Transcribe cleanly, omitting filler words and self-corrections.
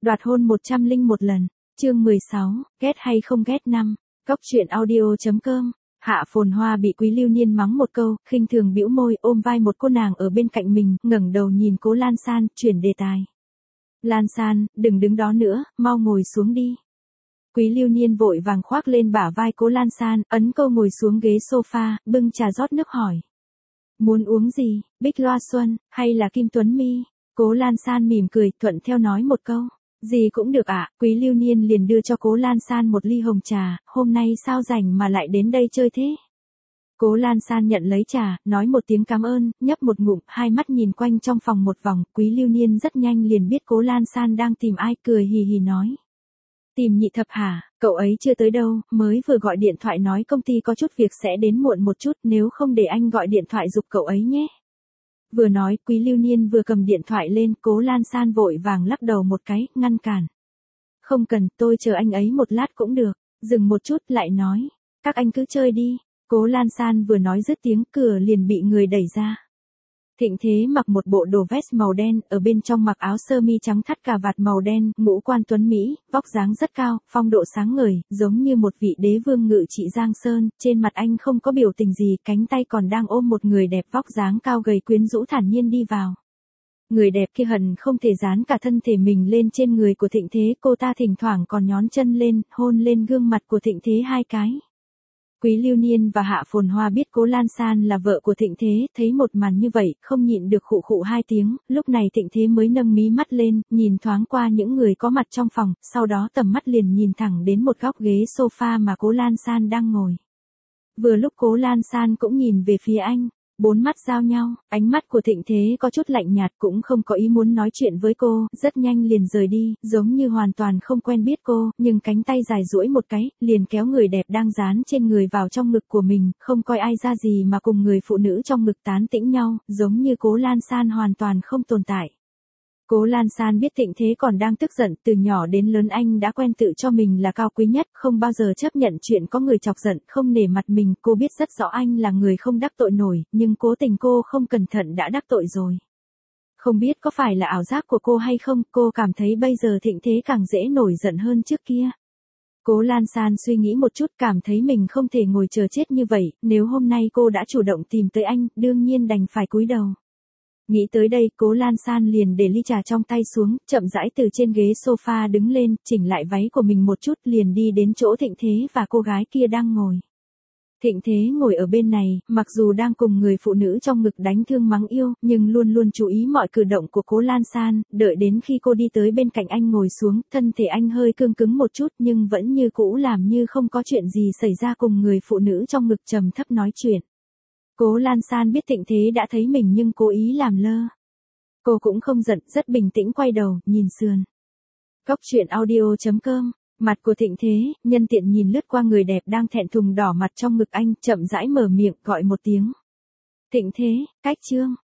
Đoạt hôn 101 lần. Chương 16, ghét hay không ghét năm. Cốc truyện audio.com. Hạ Phồn Hoa bị Quý Lưu Niên mắng một câu, khinh thường bĩu môi, ôm vai một cô nàng ở bên cạnh mình, ngẩng đầu nhìn Cố Lan San, chuyển đề tài. Lan San, đừng đứng đó nữa, mau ngồi xuống đi. Quý Lưu Niên vội vàng khoác lên bả vai Cố Lan San, ấn cô ngồi xuống ghế sofa, bưng trà rót nước hỏi. Muốn uống gì, Bích Loa Xuân, hay là Kim Tuấn Mi? Cố Lan San mỉm cười, thuận theo nói một câu. Gì cũng được ạ. Quý Lưu Niên liền đưa cho Cố Lan San một ly hồng trà, hôm nay sao rảnh mà lại đến đây chơi thế? Cố Lan San nhận lấy trà, nói một tiếng cảm ơn, nhấp một ngụm, hai mắt nhìn quanh trong phòng một vòng, Quý Lưu Niên rất nhanh liền biết Cố Lan San đang tìm ai, cười hì hì nói. Tìm Nhị Thập hả, cậu ấy chưa tới đâu, mới vừa gọi điện thoại nói công ty có chút việc sẽ đến muộn một chút, nếu không để anh gọi điện thoại giục cậu ấy nhé. Vừa nói, Quý Lưu Niên vừa cầm điện thoại lên, Cố Lan San vội vàng lắc đầu một cái, ngăn cản. Không cần, tôi chờ anh ấy một lát cũng được. Dừng một chút lại nói, các anh cứ chơi đi. Cố Lan San vừa nói dứt tiếng, cửa liền bị người đẩy ra. Thịnh Thế mặc một bộ đồ vest màu đen, ở bên trong mặc áo sơ mi trắng thắt cà vạt màu đen, ngũ quan tuấn Mỹ, vóc dáng rất cao, phong độ sáng ngời, giống như một vị đế vương ngự trị Giang Sơn, trên mặt anh không có biểu tình gì, cánh tay còn đang ôm một người đẹp vóc dáng cao gầy quyến rũ thản nhiên đi vào. Người đẹp kia hận không thể dán cả thân thể mình lên trên người của Thịnh Thế, cô ta thỉnh thoảng còn nhón chân lên, hôn lên gương mặt của Thịnh Thế hai cái. Quý Lưu Niên và Hạ Phồn Hoa biết Cố Lan San là vợ của Thịnh Thế, thấy một màn như vậy, không nhịn được khụ khụ hai tiếng, lúc này Thịnh Thế mới nâng mí mắt lên, nhìn thoáng qua những người có mặt trong phòng, sau đó tầm mắt liền nhìn thẳng đến một góc ghế sofa mà Cố Lan San đang ngồi. Vừa lúc Cố Lan San cũng nhìn về phía anh. Bốn mắt giao nhau, ánh mắt của Thịnh Thế có chút lạnh nhạt, cũng không có ý muốn nói chuyện với cô, rất nhanh liền rời đi, giống như hoàn toàn không quen biết cô, nhưng cánh tay dài duỗi một cái, liền kéo người đẹp đang dán trên người vào trong ngực của mình, không coi ai ra gì mà cùng người phụ nữ trong ngực tán tĩnh nhau, giống như Cố Lan San hoàn toàn không tồn tại. Cố Lan San biết Thịnh Thế còn đang tức giận, từ nhỏ đến lớn anh đã quen tự cho mình là cao quý nhất, không bao giờ chấp nhận chuyện có người chọc giận, không nể mặt mình, cô biết rất rõ anh là người không đắc tội nổi, nhưng cố tình cô không cẩn thận đã đắc tội rồi. Không biết có phải là ảo giác của cô hay không, cô cảm thấy bây giờ Thịnh Thế càng dễ nổi giận hơn trước kia. Cố Lan San suy nghĩ một chút, cảm thấy mình không thể ngồi chờ chết như vậy, nếu hôm nay cô đã chủ động tìm tới anh, đương nhiên đành phải cúi đầu. Nghĩ tới đây, Cố Lan San liền để ly trà trong tay xuống, chậm rãi từ trên ghế sofa đứng lên, chỉnh lại váy của mình một chút, liền đi đến chỗ Thịnh Thế và cô gái kia đang ngồi. Thịnh Thế ngồi ở bên này, mặc dù đang cùng người phụ nữ trong ngực đánh thương mắng yêu, nhưng luôn luôn chú ý mọi cử động của Cố Lan San, đợi đến khi cô đi tới bên cạnh anh ngồi xuống, thân thể anh hơi cương cứng một chút nhưng vẫn như cũ làm như không có chuyện gì xảy ra, cùng người phụ nữ trong ngực trầm thấp nói chuyện. Cố Lan San biết Thịnh Thế đã thấy mình nhưng cố ý làm lơ. Cô cũng không giận, rất bình tĩnh quay đầu, nhìn sườn. Cốc truyện audio.com. Mặt của Thịnh Thế, nhân tiện nhìn lướt qua người đẹp đang thẹn thùng đỏ mặt trong ngực anh, chậm rãi mở miệng, gọi một tiếng. Thịnh Thế, cách Trương.